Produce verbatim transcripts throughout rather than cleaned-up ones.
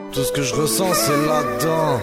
Tout ce que je ressens c'est là-dedans.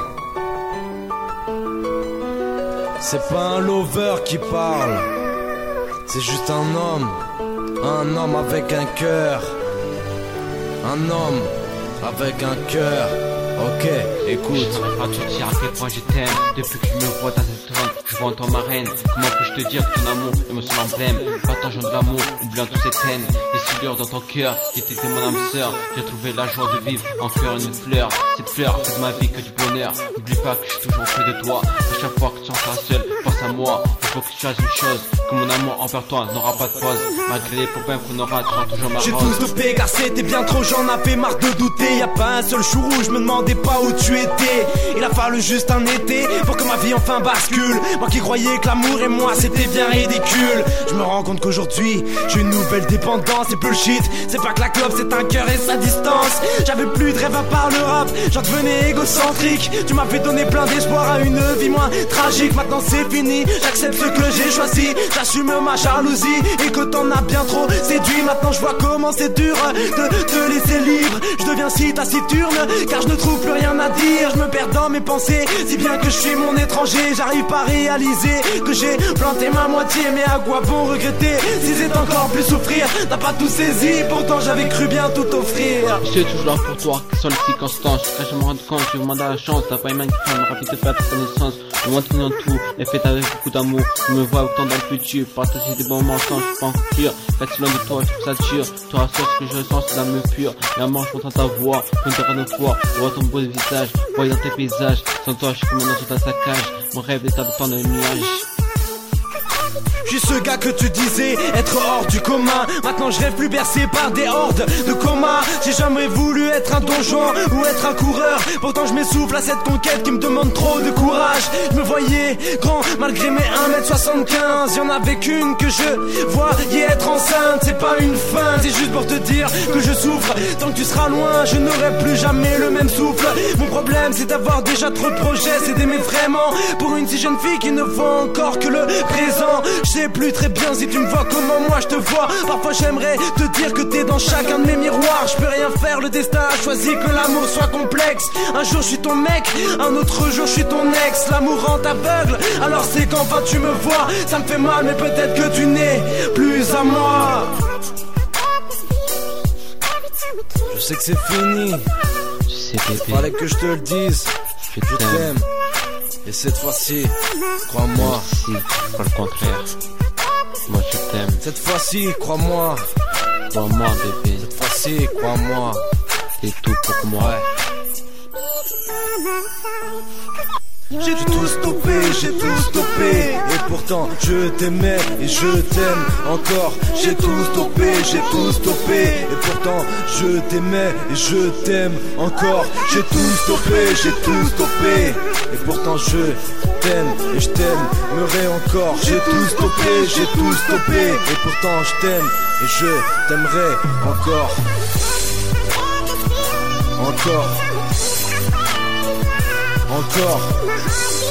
C'est pas un lover qui parle, c'est juste un homme. Un homme avec un cœur. Un homme avec un cœur. Ok, écoute. Je saurais pas te dire à quel point je t'aime. Depuis que je me vois dans cette zone, je vois en toi ma reine. Comment puis-je te dire que ton amour est mon seul emblème? Partageant de l'amour, oubliant toutes ces haines. Les soudures dans ton cœur, qui était mon âme sœur. J'ai trouvé la joie de vivre, en cœur une fleur. Cette fleur fait de ma vie que du bonheur. N'oublie pas que je suis toujours auprès de toi. À chaque fois que tu seras seul, pense à moi. Il faut que tu fasses une chose, que mon amour envers toi n'aura pas de pause. Malgré les problèmes qu'on aura, tu seras toujours ma rose. J'ai tout stoppé car c'était bien trop, j'en avais marre de douter. Y'a pas un seul jour où je me demandais pas où tu étais. Il a fallu juste un été pour que ma vie enfin bascule. Moi qui croyais que l'amour et moi c'était bien ridicule. Je me rends compte qu'aujourd'hui j'ai une nouvelle dépendance. C'est bullshit, c'est pas que la clope, c'est un cœur et sa distance. J'avais plus de rêve à part le rap, j'en devenais égocentrique. Tu m'avais donné plein d'espoir à une vie moins tragique. Maintenant c'est fini, j'accepte ce que j'ai choisi. J'assume ma jalousie et que t'en as bien trop séduit. Maintenant je vois comment c'est dur de te laisser libre. Je deviens si taciturne car je ne trouve plus rien à dire. Je me perds dans mes pensées, si bien que je suis mon étranger. J'arrive pas à réaliser que j'ai planté ma moitié. Mais à quoi bon regretter si c'est encore plus souffrir? T'as pas tout saisi, pourtant j'avais cru bien tout offrir. Je suis toujours là pour toi, quelles sont les circonstances? Jusqu'à je me rends compte, je vous demande à la chance. T'as pas une main qui femme rapide de faire ta connaissance. Le monde dans tout, est fait avec beaucoup d'amour. Je me vois autant dans le futur, partager des bons moments sans je peux en conclure. Fait si loin de toi, je trouve ça dur. Tu rassures ce que je ressens, c'est l'amour pur. Et à moi, je m'entends ta voix, je me de fois. Je vois ton beau visage, voyant tes paysages. Sans toi, je suis comme un oiseau dans sa cage. Mon rêve est dans le nuage. Je suis ce gars que tu disais être hors du commun. Maintenant je rêve plus bercé par des hordes de coma. J'ai jamais voulu être un donjon ou être un coureur. Pourtant je m'essouffle à cette conquête qui me demande trop de courage. Je me voyais grand malgré mes un mètre soixante-quinze. Y'en avait qu'une que je voyais être enceinte. C'est pas une fin, c'est juste pour te dire que je souffre. Tant que tu seras loin, je n'aurai plus jamais le même souffle. Mon problème c'est d'avoir déjà trop de projets. C'est d'aimer vraiment pour une si jeune fille qui ne voit encore que le présent. Je sais plus très bien si tu me vois comment moi je te vois. Parfois j'aimerais te dire que t'es dans chacun de mes miroirs. Je peux rien faire, le destin a choisi que l'amour soit complexe. Un jour je suis ton mec, un autre jour je suis ton ex. L'amour rend aveugle, alors c'est qu'enfin tu me vois. Ça me fait mal mais peut-être que tu n'es plus à moi. Je sais que c'est fini, Je sais bébé, fallait que je te le dise. je Je t'aime. t'aime, et cette fois-ci, crois-moi. Si, pas le contraire. Moi je t'aime, Cette fois-ci, crois-moi. crois-moi bébé, Cette fois-ci, crois-moi. c'est tout pour moi. Ouais. J'ai tout stoppé, j'ai tout stoppé. Et pourtant je t'aimais et je t'aime encore. J'ai tout stoppé, j'ai tout stoppé. Et pourtant je t'aimais et je t'aime encore. J'ai tout stoppé, j'ai tout stoppé. Et pourtant je t'aime et je t'aimerai encore. J'ai tout stoppé, j'ai tout stoppé. Et pourtant je t'aime et je t'aimerai encore. Encore. Encore.